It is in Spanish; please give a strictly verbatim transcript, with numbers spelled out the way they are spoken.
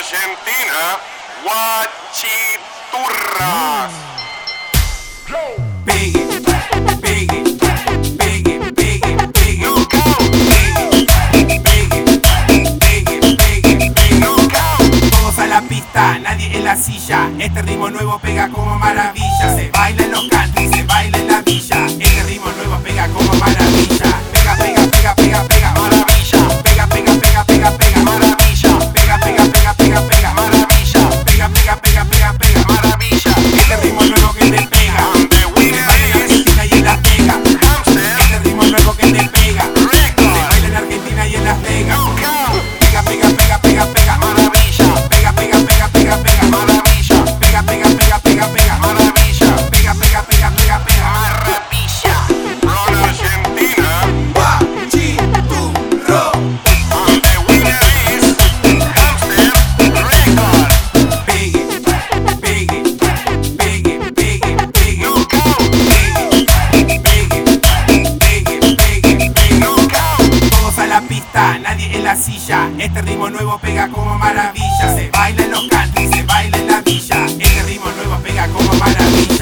Argentina, guachiturras. Pegue, pegue, pegue, pegue, pegue. Pegue, pegue, pegue, pegue. Todos a la pista, nadie en la silla. Este ritmo nuevo pega como maravilla. Se baila en los country, se baila en la villa. Este ritmo nuevo pega como maravilla. Pega, pega, pega, pega, pega, maravilla. Pega, pega, pega, pega, pega, maravilla. Pega, pega, pega, pega, pega, maravilla. Pega, pega, pega, pega, pega, maravilla. Este ritmo nuevo que te pega. Nadie en la silla, este ritmo nuevo pega como maravilla. Se baila en los country, se baila en la villa. Este ritmo nuevo pega como maravilla.